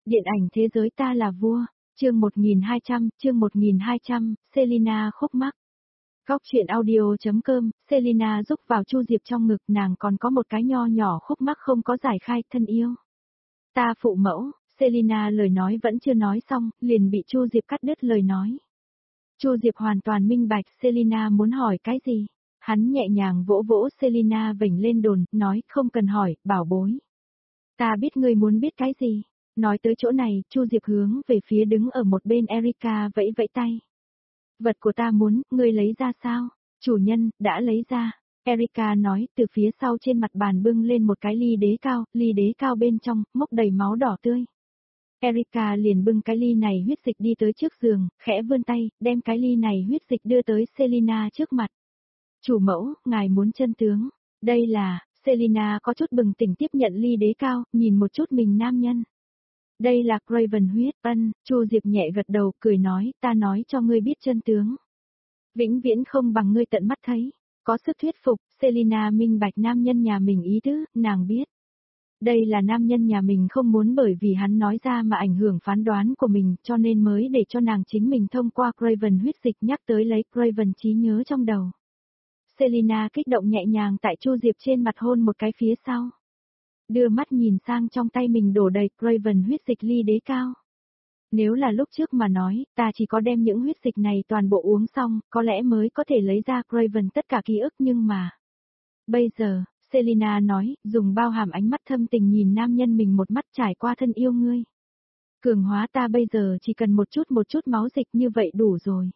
Điện ảnh thế giới ta là vua, chương 1200, Selina khúc mắc. Góc truyện audio.com, Selina rúc vào Chu Diệp trong ngực, nàng còn có một cái nho nhỏ khúc mắc không có giải khai, thân yêu. Ta phụ mẫu, Selina lời nói vẫn chưa nói xong, liền bị Chu Diệp cắt đứt lời nói. Chu Diệp hoàn toàn minh bạch Selina muốn hỏi cái gì. Hắn nhẹ nhàng vỗ vỗ Selina vểnh lên đồn, nói không cần hỏi, bảo bối. Ta biết ngươi muốn biết cái gì. Nói tới chỗ này, Chu Diệp hướng về phía đứng ở một bên Erika vẫy vẫy tay. Vật của ta muốn, ngươi lấy ra sao? Chủ nhân, đã lấy ra. Erika nói, từ phía sau trên mặt bàn bưng lên một cái ly đế cao bên trong, mốc đầy máu đỏ tươi. Erika liền bưng cái ly này huyết dịch đi tới trước giường, khẽ vươn tay, đem cái ly này huyết dịch đưa tới Selina trước mặt. Chủ mẫu, ngài muốn chân tướng. Đây là, Selina có chút bừng tỉnh tiếp nhận ly đế cao, nhìn một chút mình nam nhân. Đây là Craven huyết, Chu Diệp nhẹ gật đầu, cười nói, ta nói cho ngươi biết chân tướng. Vĩnh viễn không bằng ngươi tận mắt thấy. Có sức thuyết phục, Selina minh bạch nam nhân nhà mình ý tứ, nàng biết. Đây là nam nhân nhà mình không muốn bởi vì hắn nói ra mà ảnh hưởng phán đoán của mình, cho nên mới để cho nàng chính mình thông qua Craven huyết dịch nhắc tới lấy Craven trí nhớ trong đầu. Selina kích động nhẹ nhàng tại Chu Diệp trên mặt hôn một cái phía sau. Đưa mắt nhìn sang trong tay mình đổ đầy Craven huyết dịch ly đế cao. Nếu là lúc trước mà nói, ta chỉ có đem những huyết dịch này toàn bộ uống xong, có lẽ mới có thể lấy ra Craven tất cả ký ức nhưng mà. Bây giờ, Selina nói, dùng bao hàm ánh mắt thâm tình nhìn nam nhân mình một mắt trải qua thân yêu ngươi. Cường hóa ta bây giờ chỉ cần một chút máu dịch như vậy đủ rồi.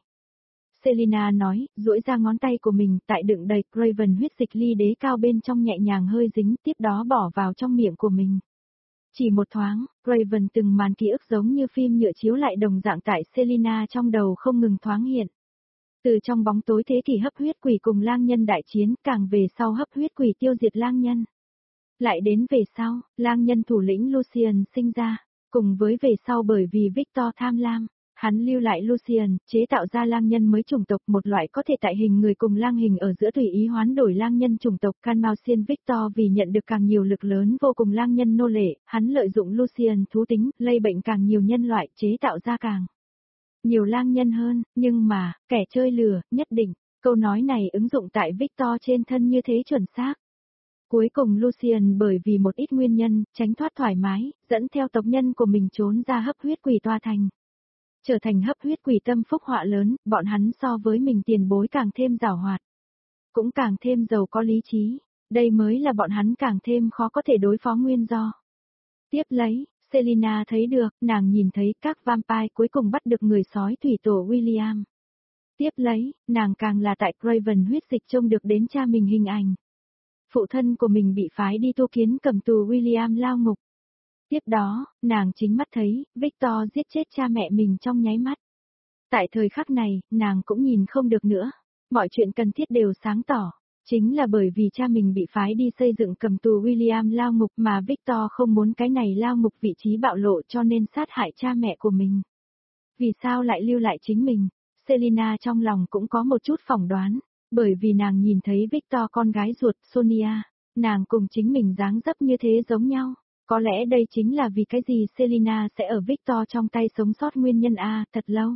Selina nói, duỗi ra ngón tay của mình tại đựng đầy Craven huyết dịch ly đế cao bên trong nhẹ nhàng hơi dính, tiếp đó bỏ vào trong miệng của mình. Chỉ một thoáng, Craven từng màn ký ức giống như phim nhựa chiếu lại đồng dạng tại Selina trong đầu không ngừng thoáng hiện. Từ trong bóng tối thế kỷ hấp huyết quỷ cùng lang nhân đại chiến, càng về sau hấp huyết quỷ tiêu diệt lang nhân. Lại đến về sau, lang nhân thủ lĩnh Lucian sinh ra, cùng với về sau bởi vì Victor tham lam. Hắn lưu lại Lucian, chế tạo ra lang nhân mới chủng tộc, một loại có thể tại hình người cùng lang hình ở giữa tùy ý hoán đổi lang nhân chủng tộc. Canmausian Victor vì nhận được càng nhiều lực lớn vô cùng lang nhân nô lệ, hắn lợi dụng Lucian thú tính, lây bệnh càng nhiều nhân loại, chế tạo ra càng nhiều lang nhân hơn, nhưng mà, kẻ chơi lừa, nhất định, câu nói này ứng dụng tại Victor trên thân như thế chuẩn xác. Cuối cùng Lucian bởi vì một ít nguyên nhân, tránh thoát thoải mái, dẫn theo tộc nhân của mình trốn ra hấp huyết quỷ tòa thành. Trở thành hấp huyết quỷ tâm phúc họa lớn, bọn hắn so với mình tiền bối càng thêm giàu hoạt. Cũng càng thêm giàu có lý trí, đây mới là bọn hắn càng thêm khó có thể đối phó nguyên do. Tiếp lấy, Selina thấy được, nàng nhìn thấy các vampire cuối cùng bắt được người sói thủy tổ William. Tiếp lấy, nàng càng là tại Craven huyết dịch trông được đến cha mình hình ảnh. Phụ thân của mình bị phái đi tu kiến cầm tù William lao ngục. Tiếp đó, nàng chính mắt thấy, Victor giết chết cha mẹ mình trong nháy mắt. Tại thời khắc này, nàng cũng nhìn không được nữa. Mọi chuyện cần thiết đều sáng tỏ. Chính là bởi vì cha mình bị phái đi xây dựng cầm tù William lao ngục mà Victor không muốn cái này lao ngục vị trí bạo lộ cho nên sát hại cha mẹ của mình. Vì sao lại lưu lại chính mình? Selina trong lòng cũng có một chút phỏng đoán. Bởi vì nàng nhìn thấy Victor con gái ruột Sonia, nàng cùng chính mình dáng dấp như thế giống nhau. Có lẽ đây chính là vì cái gì Selina sẽ ở Victor trong tay sống sót nguyên nhân thật lâu.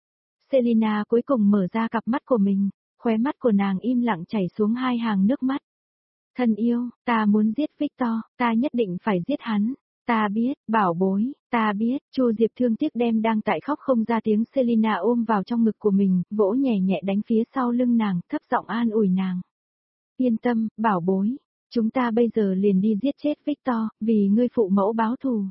Selina cuối cùng mở ra cặp mắt của mình, khóe mắt của nàng im lặng chảy xuống hai hàng nước mắt. Thân yêu, ta muốn giết Victor, ta nhất định phải giết hắn. Ta biết, bảo bối, ta biết. Chu Diệp thương tiếc đem đang tại khóc không ra tiếng Selina ôm vào trong ngực của mình, vỗ nhẹ nhẹ đánh phía sau lưng nàng, thấp giọng an ủi nàng. Yên tâm, bảo bối. Chúng ta bây giờ liền đi giết chết Victor, vì ngươi phụ mẫu báo thù.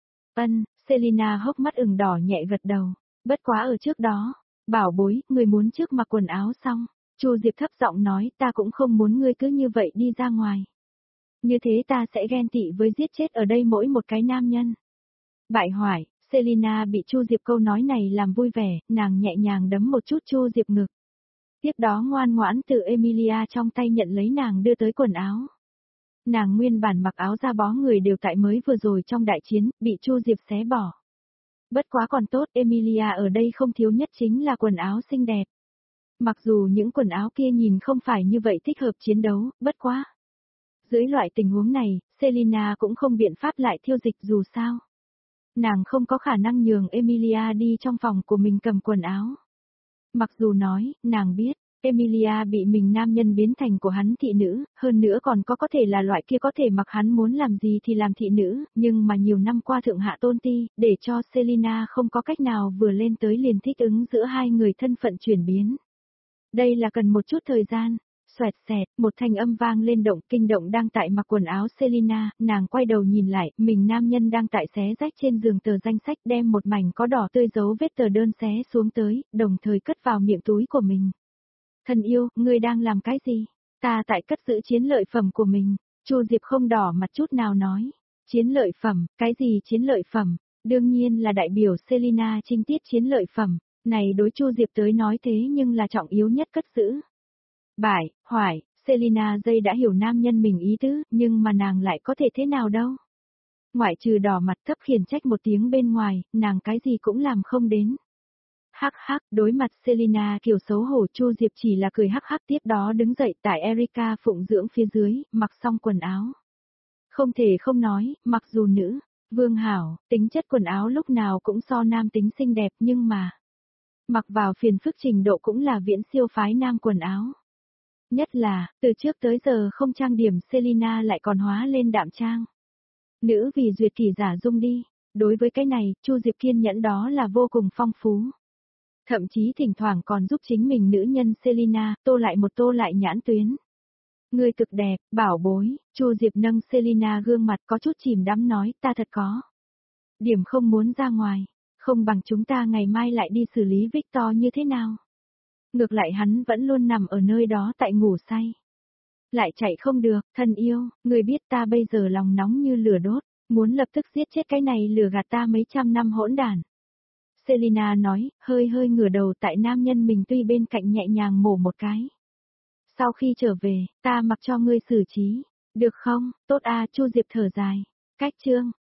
Selina hốc mắt ửng đỏ nhẹ gật đầu. Bất quá ở trước đó, bảo bối, ngươi muốn trước mặc quần áo xong. Chu Diệp thấp giọng nói, ta cũng không muốn ngươi cứ như vậy đi ra ngoài. Như thế ta sẽ ghen tị với giết chết ở đây mỗi một cái nam nhân. Bại hoại, Selina bị Chu Diệp câu nói này làm vui vẻ, nàng nhẹ nhàng đấm một chút Chu Diệp ngực. Tiếp đó ngoan ngoãn từ Emilia trong tay nhận lấy nàng đưa tới quần áo. Nàng nguyên bản mặc áo da bó người đều tại mới vừa rồi trong đại chiến, bị Chu Diệp xé bỏ. Bất quá còn tốt, Emilia ở đây không thiếu nhất chính là quần áo xinh đẹp. Mặc dù những quần áo kia nhìn không phải như vậy thích hợp chiến đấu, bất quá. Dưới loại tình huống này, Selina cũng không biện pháp lại thiêu dịch dù sao. Nàng không có khả năng nhường Emilia đi trong phòng của mình cầm quần áo. Mặc dù nói, nàng biết, Emilia bị mình nam nhân biến thành của hắn thị nữ, hơn nữa còn có thể là loại kia có thể mặc hắn muốn làm gì thì làm thị nữ, nhưng mà nhiều năm qua thượng hạ tôn ti, để cho Selina không có cách nào vừa lên tới liền thích ứng giữa hai người thân phận chuyển biến. Đây là cần một chút thời gian. Xoẹt xẹt, một thanh âm vang lên động, kinh động đang tại mặc quần áo Selina, nàng quay đầu nhìn lại, mình nam nhân đang tại xé rách trên giường tờ danh sách đem một mảnh có đỏ tươi dấu vết tờ đơn xé xuống tới, đồng thời cất vào miệng túi của mình. Thân yêu, ngươi đang làm cái gì? Ta tại cất giữ chiến lợi phẩm của mình. Chu Diệp không đỏ mặt chút nào nói. Chiến lợi phẩm, cái gì chiến lợi phẩm? Đương nhiên là đại biểu Selina trinh tiết chiến lợi phẩm. Này đối Chu Diệp tới nói thế nhưng là trọng yếu nhất cất giữ. Bại, hoài, Selina dây đã hiểu nam nhân mình ý tứ, nhưng mà nàng lại có thể thế nào đâu. Ngoại trừ đỏ mặt thấp khiển trách một tiếng bên ngoài, nàng cái gì cũng làm không đến. Hắc hắc, đối mặt Selina kiểu xấu hổ Chu Diệp chỉ là cười hắc hắc tiếp đó đứng dậy tại Erika phụng dưỡng phía dưới, mặc xong quần áo. Không thể không nói, mặc dù nữ, vương hảo, tính chất quần áo lúc nào cũng so nam tính xinh đẹp nhưng mà mặc vào phiền phức trình độ cũng là viễn siêu phái nam quần áo. Nhất là, từ trước tới giờ không trang điểm Selina lại còn hóa lên đạm trang. Nữ vì duyệt kỷ giả dung đi, đối với cái này, Chu Diệp kiên nhẫn đó là vô cùng phong phú. Thậm chí thỉnh thoảng còn giúp chính mình nữ nhân Selina tô lại nhãn tuyến. Ngươi cực đẹp, bảo bối, Chu Diệp nâng Selina gương mặt có chút chìm đắm nói ta thật có. Điểm không muốn ra ngoài, không bằng chúng ta ngày mai lại đi xử lý Victor như thế nào. Ngược lại hắn vẫn luôn nằm ở nơi đó tại ngủ say. Lại chạy không được, thân yêu, người biết ta bây giờ lòng nóng như lửa đốt, muốn lập tức giết chết cái này lừa gạt ta mấy trăm năm hỗn đản. Selina nói, hơi ngửa đầu tại nam nhân mình tuy bên cạnh nhẹ nhàng mổ một cái. Sau khi trở về, ta mặc cho ngươi xử trí, được không, tốt Chu Diệp thở dài. Cách chương,